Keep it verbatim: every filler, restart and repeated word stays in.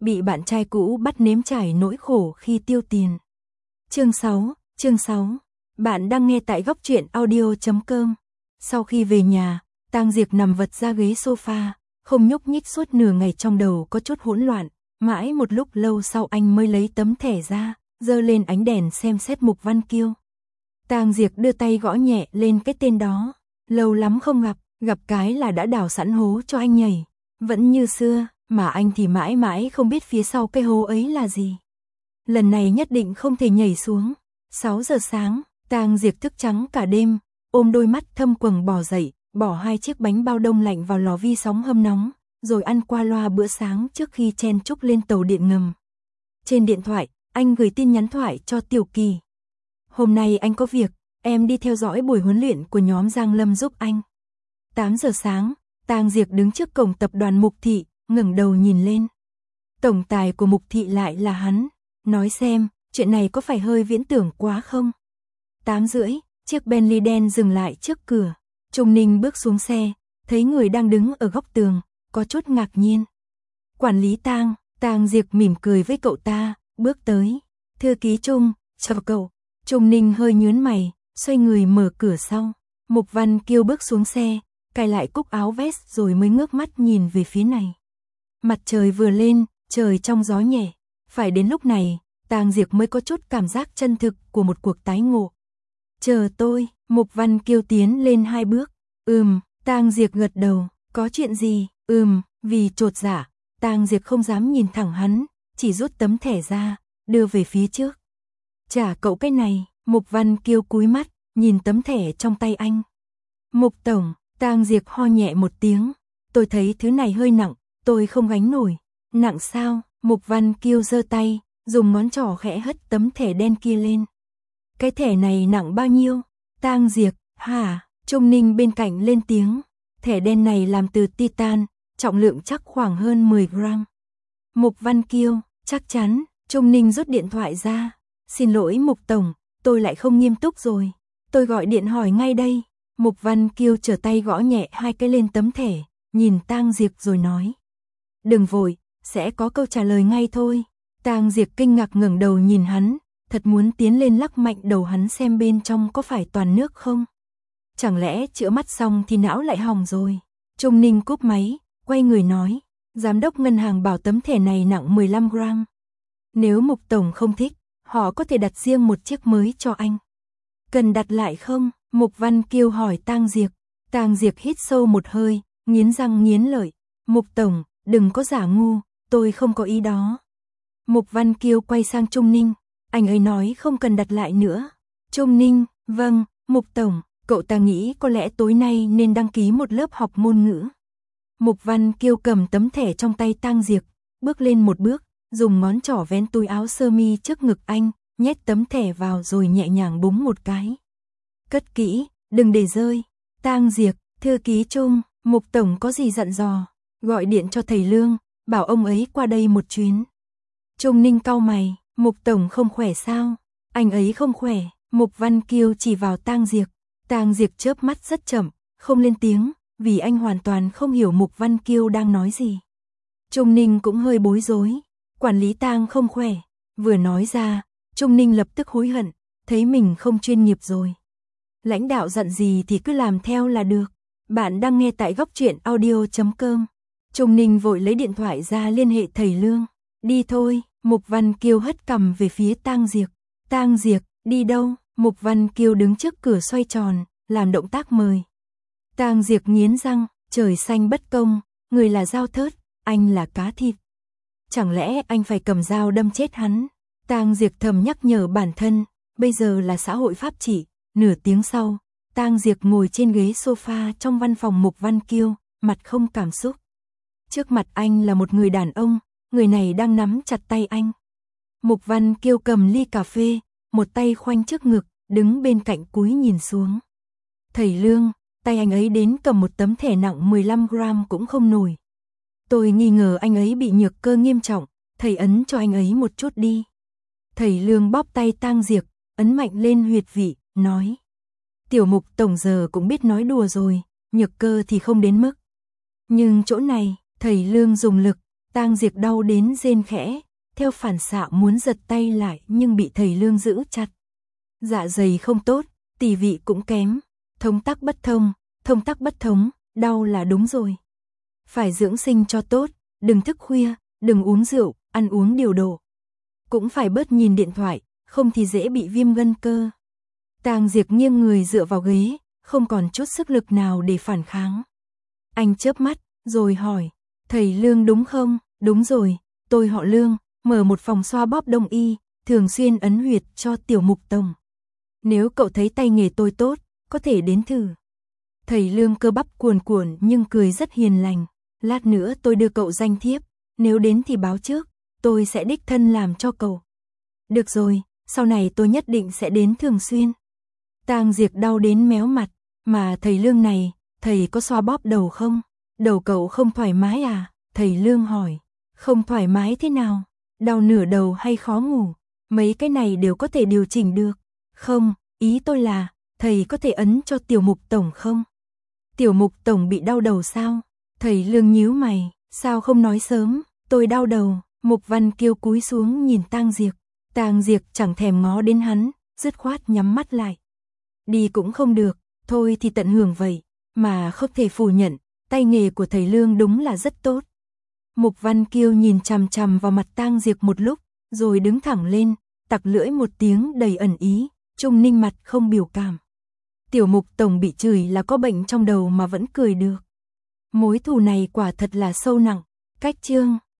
bị bạn trai cũ bắt nếm trải nỗi khổ khi tiêu tiền. Chương sáu, chương sáu. Bạn đang nghe tại góc truyện audio chấm com. Sau khi về nhà, Tang Diệp nằm vật ra ghế sofa, không nhúc nhích suốt nửa ngày, trong đầu có chút hỗn loạn. Mãi một lúc lâu sau anh mới lấy tấm thẻ ra, giơ lên ánh đèn xem xét Mục Văn Kiêu. Tang Diệp đưa tay gõ nhẹ lên cái tên đó. Lâu lắm không gặp, gặp cái là đã đào sẵn hố cho anh nhảy. Vẫn như xưa, mà anh thì mãi mãi không biết phía sau cái hố ấy là gì. Lần này nhất định không thể nhảy xuống. sáu giờ sáng, Tang Diệp thức trắng cả đêm, ôm đôi mắt thâm quầng bò dậy, bỏ hai chiếc bánh bao đông lạnh vào lò vi sóng hâm nóng, rồi ăn qua loa bữa sáng trước khi chen chúc lên tàu điện ngầm. Trên điện thoại, anh gửi tin nhắn thoại cho Tiểu Kỳ. Hôm nay anh có việc, em đi theo dõi buổi huấn luyện của nhóm Giang Lâm giúp anh. tám giờ sáng, Tang Diệp đứng trước cổng tập đoàn Mục Thị, ngẩng đầu nhìn lên. Tổng tài của Mục Thị lại là hắn. Nói xem, chuyện này có phải hơi viễn tưởng quá không? tám rưỡi, chiếc Bentley đen dừng lại trước cửa. Trung Ninh bước xuống xe, thấy người đang đứng ở góc tường, có chút ngạc nhiên. Quản lý Tang, Tang Diệp mỉm cười với cậu ta, bước tới. Thư ký Trung, chào cậu. Trung Ninh hơi nhướng mày, xoay người mở cửa sau. Mục Văn Kiêu bước xuống xe, cài lại cúc áo vest rồi mới ngước mắt nhìn về phía này. Mặt trời vừa lên, trời trong gió nhẹ. Phải đến lúc này, Tang Diệp mới có chút cảm giác chân thực của một cuộc tái ngộ. Chờ tôi, Mục Văn Kiêu tiến lên hai bước. Ừm, Tang Diệp gật đầu, có chuyện gì? Ừm, vì chột dạ, Tang Diệp không dám nhìn thẳng hắn, chỉ rút tấm thẻ ra, đưa về phía trước. Trả cậu cái này. Mục Văn Kiêu cúi mắt, nhìn tấm thẻ trong tay anh. Mục tổng, Tang Diệp ho nhẹ một tiếng. Tôi thấy thứ này hơi nặng, tôi không gánh nổi. Nặng sao? Mục Văn Kiêu giơ tay, dùng ngón trỏ khẽ hất tấm thẻ đen kia lên. Cái thẻ này nặng bao nhiêu? Tang Diệp, hả? Trung Ninh bên cạnh lên tiếng. Thẻ đen này làm từ titan, trọng lượng chắc khoảng hơn mười gram. Mục Văn Kiêu, chắc chắn. Trung Ninh rút điện thoại ra. Xin lỗi Mục tổng, tôi lại không nghiêm túc rồi. Tôi gọi điện hỏi ngay đây. Mục Văn Kiêu trở tay gõ nhẹ hai cái lên tấm thẻ, nhìn Tang Diệp rồi nói. Đừng vội, sẽ có câu trả lời ngay thôi. Tang Diệp kinh ngạc ngẩng đầu nhìn hắn, thật muốn tiến lên lắc mạnh đầu hắn xem bên trong có phải toàn nước không. Chẳng lẽ chữa mắt xong thì não lại hỏng rồi. Trung Ninh cúp máy, quay người nói. Giám đốc ngân hàng bảo tấm thẻ này nặng mười lăm gram. Nếu Mục tổng không thích, họ có thể đặt riêng một chiếc mới cho anh. Cần đặt lại không? Mục Văn Kiêu hỏi Tang Diệp. Tang Diệp hít sâu một hơi, nghiến răng nghiến lợi. Mục tổng, đừng có giả ngu, tôi không có ý đó. Mục Văn Kiêu quay sang Trung Ninh. Anh ấy nói không cần đặt lại nữa. Trung Ninh, vâng, Mục tổng, cậu ta nghĩ có lẽ tối nay nên đăng ký một lớp học ngôn ngữ. Mục Văn Kiêu cầm tấm thẻ trong tay Tang Diệp, bước lên một bước, dùng ngón trỏ vén túi áo sơ mi trước ngực anh, nhét tấm thẻ vào rồi nhẹ nhàng búng một cái. Cất kỹ, đừng để rơi. Tang Diệp, thư ký Trung, Mục tổng có gì dặn dò? Gọi điện cho thầy Lương, bảo ông ấy qua đây một chuyến. Trung Ninh cau mày, Mục tổng không khỏe sao? Anh ấy không khỏe. Mục Văn Kiêu chỉ vào Tang Diệp. Tang Diệp chớp mắt rất chậm, không lên tiếng, vì anh hoàn toàn không hiểu Mục Văn Kiêu đang nói gì. Trung Ninh cũng hơi bối rối. Quản lý Tang không khỏe. Vừa nói ra, Trung Ninh lập tức hối hận, thấy mình không chuyên nghiệp rồi. Lãnh đạo dặn gì thì cứ làm theo là được. Bạn đang nghe tại góc truyện audio chấm com. Trung Ninh vội lấy điện thoại ra liên hệ thầy Lương. Đi thôi. Mục Văn Kiêu hất cằm về phía Tang Diệp. Tang Diệp, đi đâu? Mục Văn Kiêu đứng trước cửa xoay tròn, làm động tác mời. Tang Diệp nghiến răng, trời xanh bất công, người là dao thớt, anh là cá thịt. Chẳng lẽ anh phải cầm dao đâm chết hắn? Tang Diệp thầm nhắc nhở bản thân, bây giờ là xã hội pháp trị. Nửa tiếng sau, Tang Diệp ngồi trên ghế sofa trong văn phòng Mục Văn Kiêu, mặt không cảm xúc. Trước mặt anh là một người đàn ông, người này đang nắm chặt tay anh. Mục Văn Kiêu cầm ly cà phê, một tay khoanh trước ngực, đứng bên cạnh cúi nhìn xuống. Thầy Lương, tay anh ấy đến cầm một tấm thẻ nặng mười lăm gram cũng không nổi. Tôi nghi ngờ anh ấy bị nhược cơ nghiêm trọng, thầy ấn cho anh ấy một chút đi. Thầy Lương bóp tay Tang Diệp, ấn mạnh lên huyệt vị, nói. Tiểu Mục tổng giờ cũng biết nói đùa rồi, nhược cơ thì không đến mức. Nhưng chỗ này, thầy Lương dùng lực, Tang Diệp đau đến rên khẽ, theo phản xạ muốn giật tay lại nhưng bị thầy Lương giữ chặt. Dạ dày không tốt, tỳ vị cũng kém, thống tắc bất thông, thông tắc bất thống, đau là đúng rồi. Phải dưỡng sinh cho tốt, đừng thức khuya, đừng uống rượu, ăn uống điều độ. Cũng phải bớt nhìn điện thoại, không thì dễ bị viêm gân cơ. Tang Diệp nghiêng người dựa vào ghế, không còn chút sức lực nào để phản kháng. Anh chớp mắt, rồi hỏi, thầy Lương đúng không? Đúng rồi, tôi họ Lương, mở một phòng xoa bóp đông y, thường xuyên ấn huyệt cho Tiểu Mục Tổng. Nếu cậu thấy tay nghề tôi tốt, có thể đến thử. Thầy Lương cơ bắp cuồn cuộn nhưng cười rất hiền lành. Lát nữa tôi đưa cậu danh thiếp, nếu đến thì báo trước, tôi sẽ đích thân làm cho cậu. Được rồi, sau này tôi nhất định sẽ đến thường xuyên. Tang Diệp đau đến méo mặt, mà thầy Lương này, thầy có xoa bóp đầu không? Đầu cậu không thoải mái à? Thầy Lương hỏi. Không thoải mái thế nào? Đau nửa đầu hay khó ngủ? Mấy cái này đều có thể điều chỉnh được. Không, ý tôi là, thầy có thể ấn cho Tiểu Mục Tổng không? Tiểu Mục Tổng bị đau đầu sao? Thầy Lương nhíu mày, sao không nói sớm? Tôi đau đầu. Mục Văn Kiêu cúi xuống nhìn Tang Diệp. Tang Diệp chẳng thèm ngó đến hắn, dứt khoát nhắm mắt lại. Đi cũng không được, thôi thì tận hưởng vậy, mà không thể phủ nhận, tay nghề của thầy Lương đúng là rất tốt. Mục Văn Kiêu nhìn chằm chằm vào mặt Tang Diệp một lúc, rồi đứng thẳng lên, tặc lưỡi một tiếng đầy ẩn ý, Trung Ninh mặt không biểu cảm. Tiểu Mục Tổng bị chửi là có bệnh trong đầu mà vẫn cười được. Mối thù này quả thật là sâu nặng. Cách chương